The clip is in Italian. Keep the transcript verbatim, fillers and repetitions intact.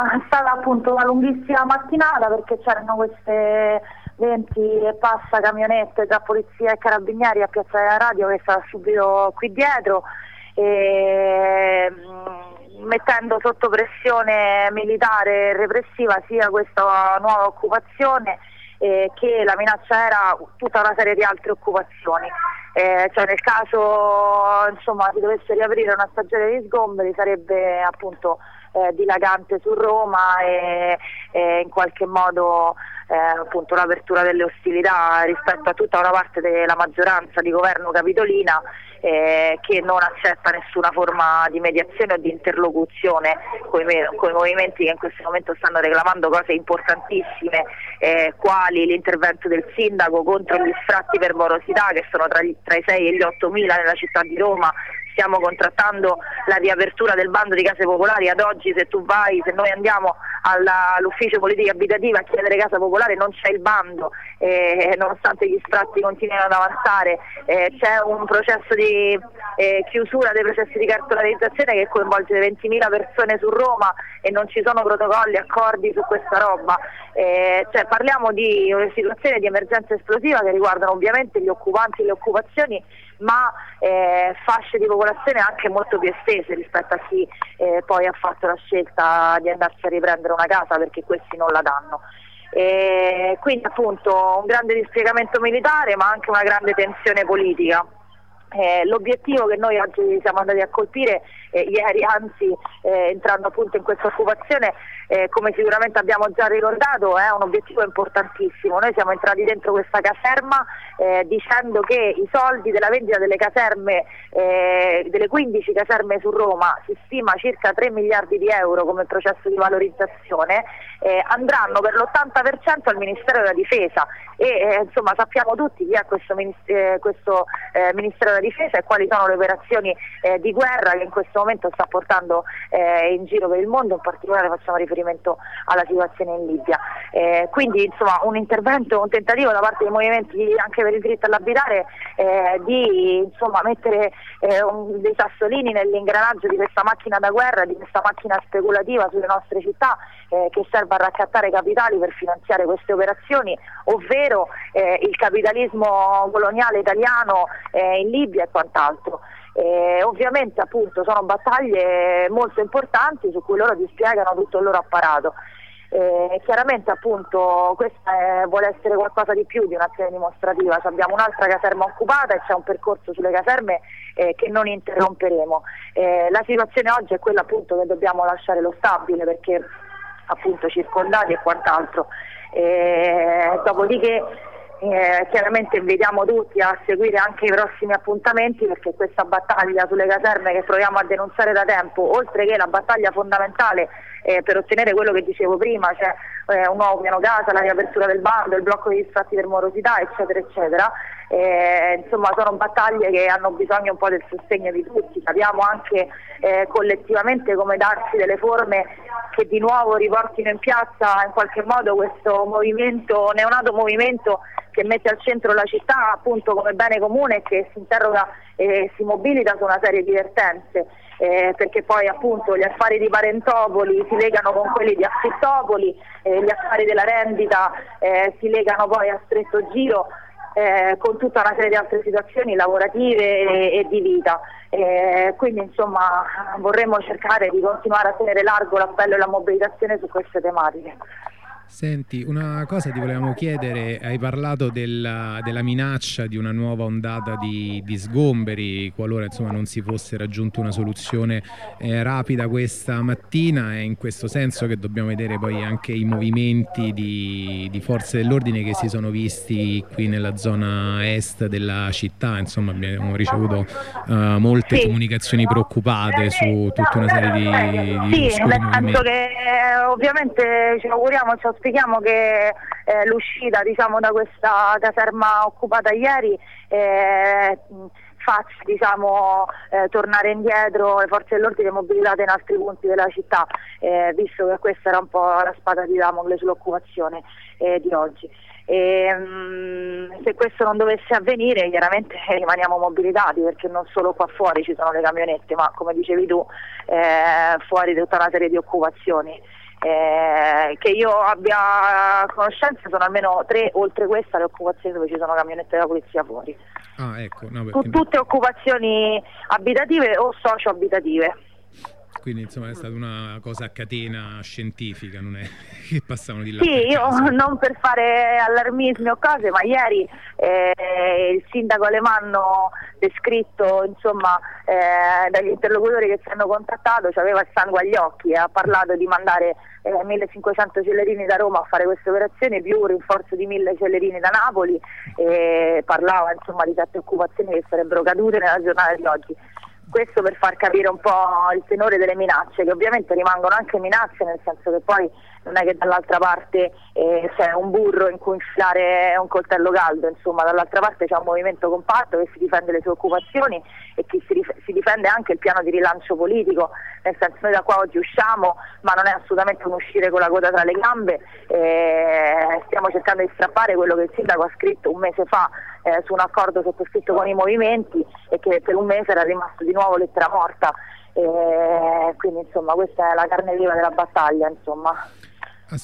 è stata appunto una lunghissima mattinata perché c'erano queste venti e passa camionette tra polizia e carabinieri a Piazza della Radio che stava subito qui dietro, e, mh, mettendo sotto pressione militare e repressiva sia questa nuova occupazione eh, che la minaccia era tutta una serie di altre occupazioni. Eh, cioè nel caso insomma si dovesse riaprire una stagione di sgomberi sarebbe appunto eh, dilagante su Roma e, e in qualche modo eh, appunto l'apertura delle ostilità rispetto a tutta una parte della maggioranza di governo capitolina eh, che non accetta nessuna forma di mediazione o di interlocuzione con i movimenti che in questo momento stanno reclamando cose importantissime eh, quali l'intervento del sindaco contro gli sfratti per morosità che sono tra, gli, tra i sei e gli ottomila nella città di Roma. Stiamo contrattando la riapertura del bando di case popolari. Ad oggi se tu vai, se noi andiamo alla, all'ufficio politica abitativa a chiedere casa popolare non c'è il bando, eh, nonostante gli sfratti continuino ad avanzare, eh, c'è un processo di eh, chiusura dei processi di cartolarizzazione che coinvolge ventimila persone su Roma e non ci sono protocolli, accordi su questa roba. Eh, cioè parliamo di una situazione di emergenza esplosiva che riguardano ovviamente gli occupanti e le occupazioni, ma eh, fasce di popolazione anche molto più estese rispetto a chi eh, poi ha fatto la scelta di andarsi a riprendere una casa perché questi non la danno. E quindi appunto un grande dispiegamento militare ma anche una grande tensione politica. Eh, l'obiettivo che noi oggi siamo andati a colpire eh, ieri, anzi eh, entrando appunto in questa occupazione, eh, come sicuramente abbiamo già ricordato, è un obiettivo importantissimo. Noi siamo entrati dentro questa caserma eh, dicendo che i soldi della vendita delle caserme, eh, delle quindici caserme su Roma, si stima circa tre miliardi di euro come processo di valorizzazione, eh, andranno per l'ottanta per cento al Ministero della Difesa e eh, insomma sappiamo tutti chi è questo, eh, questo eh, Ministero della Difesa e quali sono le operazioni eh, di guerra che in questo momento sta portando eh, in giro per il mondo, in particolare facciamo riferimento alla situazione in Libia. Eh, quindi insomma un intervento, un tentativo da parte dei movimenti anche per il diritto all'abitare eh, di insomma mettere eh, un, dei sassolini nell'ingranaggio di questa macchina da guerra, di questa macchina speculativa sulle nostre città eh, che serve a raccattare capitali per finanziare queste operazioni, ovvero eh, il capitalismo coloniale italiano eh, in Libia e quant'altro. Eh, ovviamente appunto sono battaglie molto importanti su cui loro dispiegano tutto il loro apparato. Eh, chiaramente appunto questa è, vuole essere qualcosa di più di un'azione dimostrativa. Abbiamo un'altra caserma occupata e c'è un percorso sulle caserme eh, che non interromperemo. Eh, la situazione oggi è quella appunto che dobbiamo lasciare lo stabile perché appunto circondati e quant'altro. Eh, dopodiché Eh, chiaramente invitiamo tutti a seguire anche i prossimi appuntamenti perché questa battaglia sulle caserme che proviamo a denunciare da tempo, oltre che la battaglia fondamentale eh, per ottenere quello che dicevo prima, cioè eh, un nuovo piano casa, la riapertura del bando, il blocco degli sfratti per morosità eccetera eccetera, eh, insomma sono battaglie che hanno bisogno un po' del sostegno di tutti. Capiamo anche eh, collettivamente come darsi delle forme che di nuovo riportino in piazza in qualche modo questo movimento, neonato movimento che mette al centro la città appunto come bene comune e che si interroga e si mobilita su una serie di vertenze, eh, perché poi appunto gli affari di Parentopoli si legano con quelli di Affittopoli, eh, gli affari della rendita eh, si legano poi a stretto giro eh, con tutta una serie di altre situazioni lavorative e, e di vita. Eh, quindi insomma vorremmo cercare di continuare a tenere largo l'appello e la mobilitazione su queste tematiche. Senti, una cosa ti volevamo chiedere, hai parlato della, della minaccia di una nuova ondata di, di sgomberi qualora insomma non si fosse raggiunta una soluzione eh, rapida questa mattina. È in questo senso che dobbiamo vedere poi anche i movimenti di, di forze dell'ordine che si sono visti qui nella zona est della città. Insomma abbiamo ricevuto uh, molte sì. comunicazioni preoccupate su tutta una serie di, di sì, nel senso che eh, ovviamente ci auguriamo, ci auspichiamo che eh, l'uscita diciamo da questa caserma occupata ieri eh, faccia diciamo eh, tornare indietro le forze dell'ordine mobilitate in altri punti della città, eh, visto che questa era un po' la spada di Damocle sull'occupazione eh, di oggi. E, mh, se questo non dovesse avvenire chiaramente rimaniamo mobilitati, perché non solo qua fuori ci sono le camionette, ma come dicevi tu eh, fuori tutta una serie di occupazioni. Eh, che io abbia conoscenza sono almeno tre, oltre questa, le occupazioni dove ci sono camionette della polizia fuori. Ah, ecco, no, perché... Tutte occupazioni abitative o socio-abitative. Quindi insomma è stata una cosa a catena scientifica, non è che passavano di là. Sì, io non per fare allarmismi o cose, ma ieri eh, il sindaco Alemanno, descritto insomma eh, dagli interlocutori che ci hanno contattato, aveva il sangue agli occhi e ha parlato di mandare eh, millecinquecento cellerini da Roma a fare queste operazioni, più un rinforzo di mille cellerini da Napoli, e parlava insomma di sette occupazioni che sarebbero cadute nella giornata di oggi. Questo per far capire un po' il tenore delle minacce, che ovviamente rimangono anche minacce, nel senso che poi non è che dall'altra parte eh, c'è un burro in cui infilare un coltello caldo, insomma dall'altra parte c'è un movimento compatto che si difende le sue occupazioni e che si, dif- si difende anche il piano di rilancio politico, nel senso noi da qua oggi usciamo, ma non è assolutamente un uscire con la coda tra le gambe, eh, stiamo cercando di strappare quello che il sindaco ha scritto un mese fa eh, su un accordo sottoscritto con i movimenti e che per un mese era rimasto di nuovo lettera morta, eh, quindi insomma questa è la carne viva della battaglia, insomma.